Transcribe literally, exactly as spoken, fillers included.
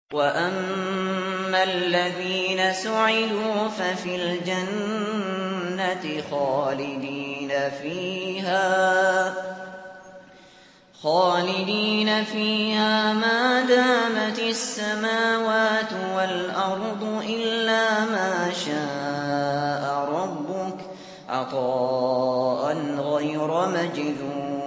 وَأَمَّا الَّذِينَ سُعِدُوا فَفِي الْجَنَّةِ خَالِدِينَ فِيهَا خالدين فيها مَا دَامَتِ السَّمَاوَاتُ وَالْأَرْضُ إِلَّا مَا شَاءَ رَبُّكَ عَطَاءً غَيْرَ مَجْذُوذٍ